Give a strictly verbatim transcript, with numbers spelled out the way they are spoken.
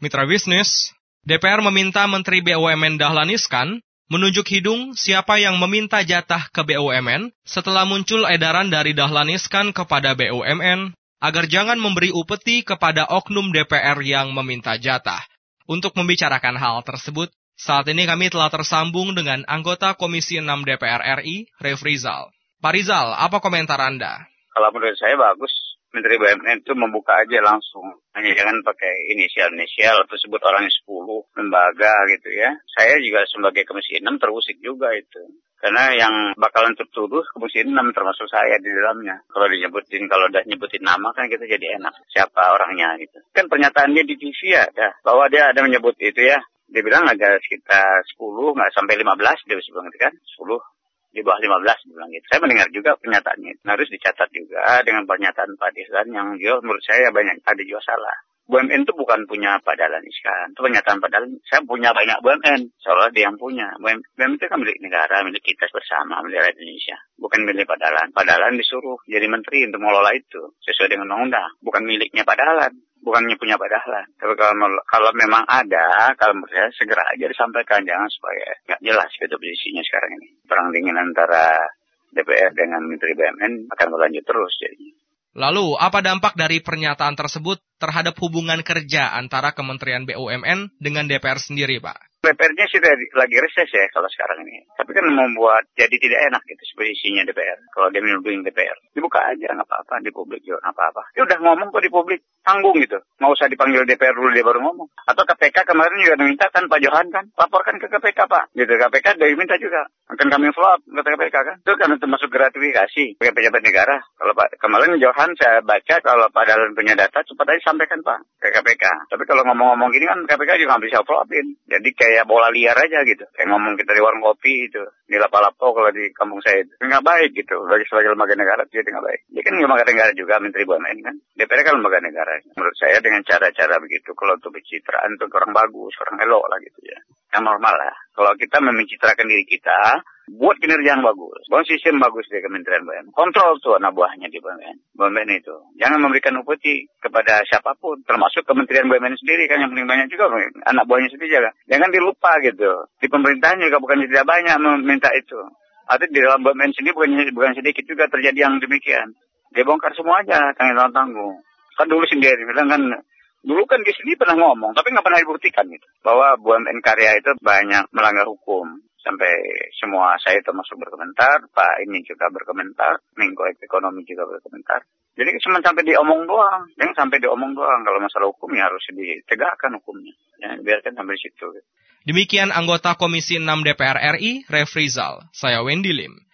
Mitra bisnis, D P R meminta Menteri B U M N Dahlan Iskan menunjuk hidung siapa yang meminta jatah ke B U M N setelah muncul edaran dari Dahlan Iskan kepada B U M N agar jangan memberi upeti kepada oknum D P R yang meminta jatah. Untuk membicarakan hal tersebut, saat ini kami telah tersambung dengan anggota Komisi enam D P R R I, Refrizal. Pak Rizal, apa komentar Anda? Kalau menurut saya bagus. Menteri B U M N itu membuka aja langsung. Hanya jangan pakai inisial-inisial atau sebut orangnya sepuluh, lembaga gitu ya. Saya juga sebagai Komisi enam terusik juga itu. Karena yang bakalan tertuduh Komisi enam termasuk saya di dalamnya. Kalau dinyebutin, kalau udah nyebutin nama kan kita jadi enak. Siapa orangnya gitu. Kan pernyataannya di T V ya, dah, bahwa dia ada menyebut itu ya. Dia bilang ada sekitar sepuluh, nggak sampai lima belas, dia bisa bilang gitu kan, sepuluh. Di bawah lima belas bilang gitu. Saya mendengar juga pernyataannya. Nah, harus dicatat juga dengan pernyataan Pak Dahlan yang juga menurut saya banyak ada juga salah. B U M N itu bukan punya Pak Dahlan Iskan. Itu pernyataan Pak Dahlan. Saya punya banyak B U M N. Seolah dia yang punya. B U M N itu kan milik negara, milik kita bersama, milik rakyat Indonesia. Bukan milik Pak Dahlan. Pak Dahlan disuruh jadi menteri untuk mengelola itu sesuai dengan undang-undang. Bukan miliknya Pak Dahlan. Bukannya punya Pak Dahlan. Tapi kalau, kalau memang ada, kalau menurut saya segera aja disampaikan. Jangan supaya nggak jelas gitu posisinya sekarang ini. Perang dingin antara D P R dengan Menteri B U M N akan berlanjut terus jadinya. Lalu, apa dampak dari pernyataan tersebut terhadap hubungan kerja antara Kementerian B U M N dengan D P R sendiri, Pak? D P R-nya sih lagi reses ya kalau sekarang ini. Tapi kan membuat jadi tidak enak gitu posisinya D P R. Kalau dia menuduhin D P R. Dibuka aja, nggak apa-apa. Di publik juga nggak apa-apa. Dia udah ngomong kok di publik. Tanggung gitu. Nggak usah dipanggil D P R dulu dia baru ngomong. Atau K P K kemarin juga minta kan Pak Johan kan. Laporkan ke K P K Pak. Gitu K P K dari minta juga. Akan kami follow up ke K P K kan. Itu kan termasuk gratifikasi bagi pejabat negara. Kalau Pak kemarin Johan saya baca kalau Pak Dahlan punya data cepat aja sampaikan Pak ke K P K. Tapi kalau ngomong-ngomong gini kan K P K juga nggak bisa follow upin. Jadi kayak bola liar aja gitu. Kayak ngomong kita di warung kopi itu. Di lapo-lapo kalau di kampung saya itu. Nggak baik gitu. Bagi sebagai lembaga negara itu nggak baik. Dia kan lembaga negara juga Menteri B U M N kan. D P R kan lembaga negara. Menurut saya dengan cara-cara begitu. Kalau untuk pencitraan untuk orang bagus, orang elok lah gitu ya. Yang normal lah. Kalau kita mencitrakan diri kita, buat kinerja yang bagus. Bangun sistem bagus di Kementerian B U M N. Kontrol tuh anak buahnya di B U M N. B U M N itu. Jangan memberikan upeti kepada siapapun. Termasuk Kementerian B U M N sendiri kan yang paling banyak juga. Anak buahnya sendiri juga. Jangan dilupa gitu. Di pemerintahan juga bukan tidak banyak meminta itu. Atau di dalam B U M N sendiri bukan, bukan sedikit juga terjadi yang demikian. Dia bongkar semua aja. Tanggung-tanggung. Kan dulu sendiri bilang kan. Dulu kan di sini pernah ngomong. Tapi nggak pernah dibuktikan gitu. Bahwa B U M N Karya itu banyak melanggar hukum. Sampai semua saya termasuk berkomentar, Pak ini juga berkomentar, Menko Ekonomi juga berkomentar. Jadi cuma sampai diomong doang, jangan sampai diomong doang. Kalau masalah hukum ya harus ditegakkan hukumnya. Ya, biarkan sampai situ. Demikian anggota Komisi enam D P R R I, Refrizal. Saya Wendy Lim.